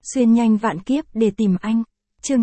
Xuyên nhanh vạn kiếp để tìm anh. Chương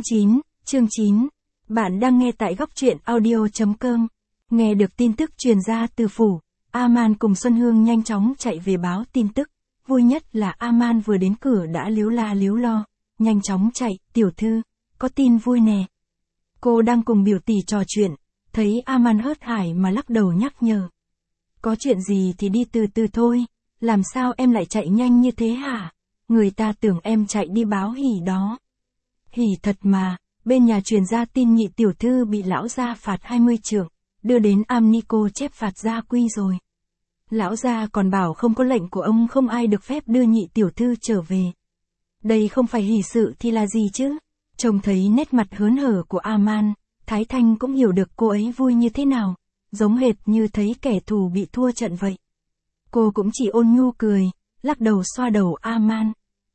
9. Bạn đang nghe tại góc truyện audio.com. Nghe được tin tức truyền ra từ phủ, Aman cùng Xuân Hương nhanh chóng chạy về báo tin tức. Vui nhất là Aman vừa đến cửa đã líu la líu lo, nhanh chóng chạy, tiểu thư, có tin vui nè. Cô đang cùng biểu tỷ trò chuyện, thấy Aman hớt hải mà lắc đầu nhắc nhở. Có chuyện gì thì đi từ từ thôi, làm sao em lại chạy nhanh như thế hả? Người ta tưởng em chạy đi báo hỉ đó. Hỉ thật mà, bên nhà truyền ra tin nhị tiểu thư bị lão gia phạt 20 trượng, đưa đến Amnico chép phạt gia quy rồi. Lão gia còn bảo không có lệnh của ông không ai được phép đưa nhị tiểu thư trở về. Đây không phải hỉ sự thì là gì chứ? Trông thấy nét mặt hớn hở của Aman, Thái Thanh cũng hiểu được cô ấy vui như thế nào, giống hệt như thấy kẻ thù bị thua trận vậy. Cô cũng chỉ ôn nhu cười, lắc đầu xoa đầu Aman.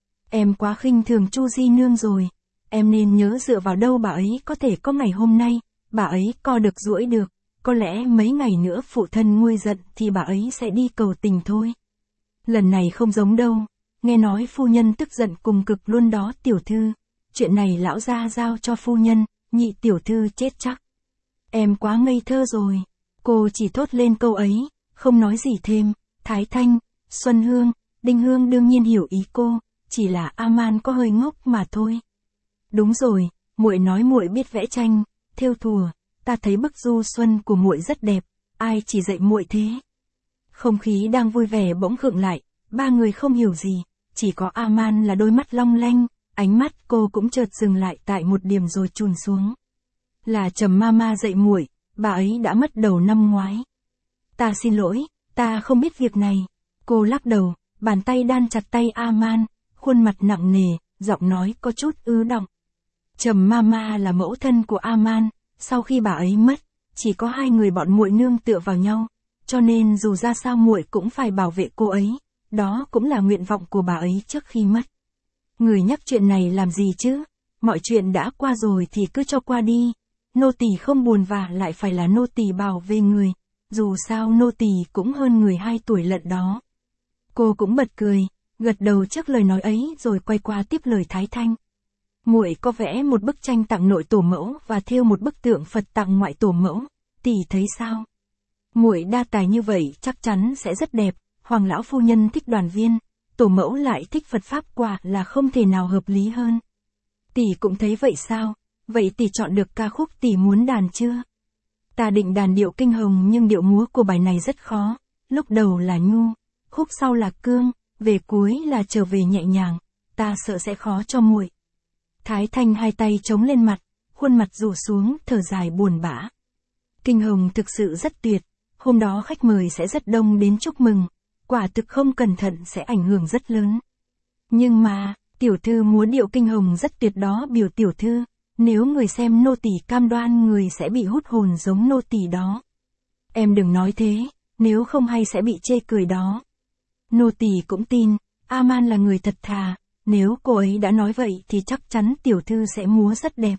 Em quá khinh thường Chu Di Nương rồi, em nên nhớ dựa vào đâu bà ấy có thể có ngày hôm nay, bà ấy co được duỗi được, có lẽ mấy ngày nữa phụ thân nguôi giận thì bà ấy sẽ đi cầu tình thôi. Lần này không giống đâu, nghe nói phu nhân tức giận cùng cực luôn đó tiểu thư, chuyện này lão gia giao cho phu nhân, nhị tiểu thư chết chắc. Em quá ngây thơ rồi, cô chỉ thốt lên câu ấy, không nói gì thêm. Thái Thanh, Xuân Hương, Đinh Hương đương nhiên hiểu ý cô, chỉ là Aman có hơi ngốc mà thôi. Đúng rồi, muội nói muội biết vẽ tranh, thêu thùa, ta thấy bức du xuân của muội rất đẹp, ai chỉ dạy muội thế? Không khí đang vui vẻ bỗng khựng lại, ba người không hiểu gì, chỉ có Aman là đôi mắt long lanh, ánh mắt cô cũng chợt dừng lại tại một điểm rồi chùn xuống. Là Trầm Mama dạy muội, bà ấy đã mất đầu năm ngoái. Ta xin lỗi, ta không biết việc này. Cô lắc đầu, bàn tay đan chặt tay Aman, khuôn mặt nặng nề, giọng nói có chút ứ đọng. Trầm Mama là mẫu thân của Aman, sau khi bà ấy mất, chỉ có hai người bọn muội nương tựa vào nhau, cho nên dù ra sao muội cũng phải bảo vệ cô ấy, đó cũng là nguyện vọng của bà ấy trước khi mất. Người nhắc chuyện này làm gì chứ? Mọi chuyện đã qua rồi thì cứ cho qua đi. Nô tỳ không buồn và lại phải là nô tỳ bảo vệ người. Dù sao nô tỳ cũng hơn người 2 tuổi lận đó. Cô cũng bật cười, gật đầu trước lời nói ấy rồi quay qua tiếp lời Thái Thanh. Muội có vẽ một bức tranh tặng nội tổ mẫu và thêu một bức tượng Phật tặng ngoại tổ mẫu, tỷ thấy sao? Muội đa tài như vậy chắc chắn sẽ rất đẹp, Hoàng lão phu nhân thích đoàn viên, tổ mẫu lại thích Phật pháp, quả là không thể nào hợp lý hơn. Tỷ cũng thấy vậy sao? Vậy tỷ chọn được ca khúc tỷ muốn đàn chưa? Ta định đàn điệu kinh hồng nhưng điệu múa của bài này rất khó, lúc đầu là nhu, khúc sau là cương, về cuối là trở về nhẹ nhàng, ta sợ sẽ khó cho muội. Thái Thanh hai tay chống lên mặt, khuôn mặt rủ xuống, thở dài buồn bã. Kinh hồng thực sự rất tuyệt, hôm đó khách mời sẽ rất đông đến chúc mừng, quả thực không cẩn thận sẽ ảnh hưởng rất lớn. Nhưng mà, tiểu thư múa điệu kinh hồng rất tuyệt đó biểu tiểu thư. Nếu người xem nô tỳ cam đoan người sẽ bị hút hồn giống nô tỳ đó. Em đừng nói thế, nếu không hay sẽ bị chê cười đó. Nô tỳ cũng tin, Aman là người thật thà, nếu cô ấy đã nói vậy thì chắc chắn tiểu thư sẽ múa rất đẹp.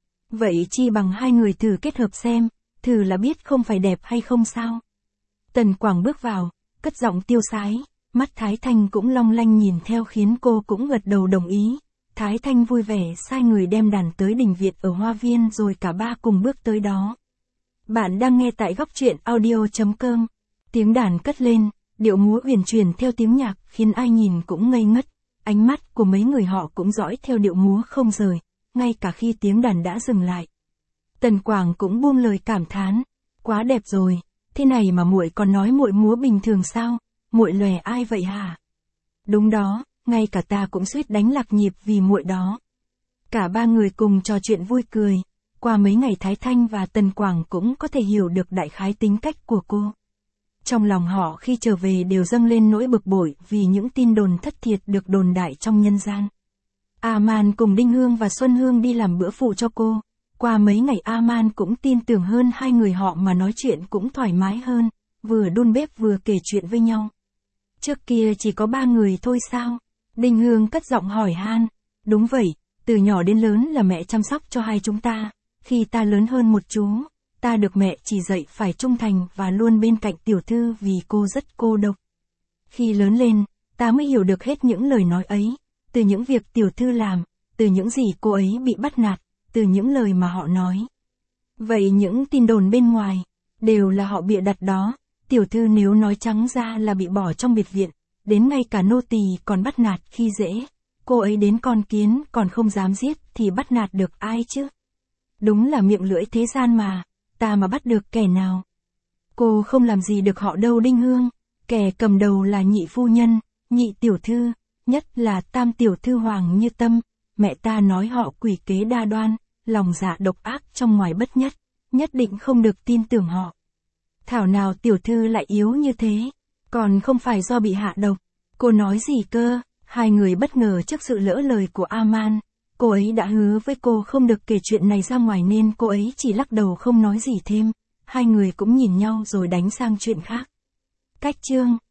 Vậy chi bằng hai người thử kết hợp xem, thử là biết không phải đẹp hay không sao. Tần Quảng bước vào, cất giọng tiêu sái, mắt Thái Thanh cũng long lanh nhìn theo khiến cô cũng gật đầu đồng ý. Thái Thanh vui vẻ sai người đem đàn tới đình viện ở hoa viên rồi cả ba cùng bước tới đó. Bạn đang nghe tại góc truyện audio.com. Tiếng đàn cất lên, điệu múa uyển chuyển theo tiếng nhạc khiến ai nhìn cũng ngây ngất. Ánh mắt của mấy người họ cũng dõi theo điệu múa không rời, ngay cả khi tiếng đàn đã dừng lại. Tần Quảng cũng buông lời cảm thán, quá đẹp rồi, thế này mà muội còn nói muội múa bình thường sao? Muội lòe ai vậy hả? Đúng đó. Ngay cả ta cũng suýt đánh lạc nhịp vì muội đó. Cả ba người cùng trò chuyện vui cười, qua mấy ngày Thái Thanh và Tần Quảng cũng có thể hiểu được đại khái tính cách của cô. Trong lòng họ khi trở về đều dâng lên nỗi bực bội vì những tin đồn thất thiệt được đồn đại trong nhân gian. Aman cùng Đinh Hương và Xuân Hương đi làm bữa phụ cho cô, qua mấy ngày Aman cũng tin tưởng hơn hai người họ mà nói chuyện cũng thoải mái hơn, vừa đun bếp vừa kể chuyện với nhau. Trước kia chỉ có ba người thôi sao? Đinh Hương cất giọng hỏi han. Đúng vậy, từ nhỏ đến lớn là mẹ chăm sóc cho hai chúng ta. Khi ta lớn hơn một chú, ta được mẹ chỉ dạy phải trung thành và luôn bên cạnh tiểu thư vì cô rất cô độc. Khi lớn lên, ta mới hiểu được hết những lời nói ấy. từ những việc tiểu thư làm, từ những gì cô ấy bị bắt nạt, từ những lời mà họ nói. Vậy những tin đồn bên ngoài, đều là họ bịa đặt đó, tiểu thư nếu nói trắng ra là bị bỏ trong biệt viện, đến ngay cả nô tỳ còn bắt nạt khi dễ, cô ấy đến con kiến còn không dám giết thì bắt nạt được ai chứ? Đúng là miệng lưỡi thế gian mà, ta mà bắt được kẻ nào? Cô không làm gì được họ đâu Đinh Hương, kẻ cầm đầu là nhị phu nhân, nhị tiểu thư, nhất là tam tiểu thư Hoàng Như Tâm, mẹ ta nói họ quỷ kế đa đoan, lòng dạ độc ác trong ngoài bất nhất, nhất định không được tin tưởng họ. Thảo nào tiểu thư lại yếu như thế, còn không phải do bị hạ độc. Cô nói gì cơ? Hai người bất ngờ trước sự lỡ lời của A-man. Cô ấy đã hứa với cô không được kể chuyện này ra ngoài nên cô ấy chỉ lắc đầu không nói gì thêm. Hai người cũng nhìn nhau rồi đánh sang chuyện khác. Cách chương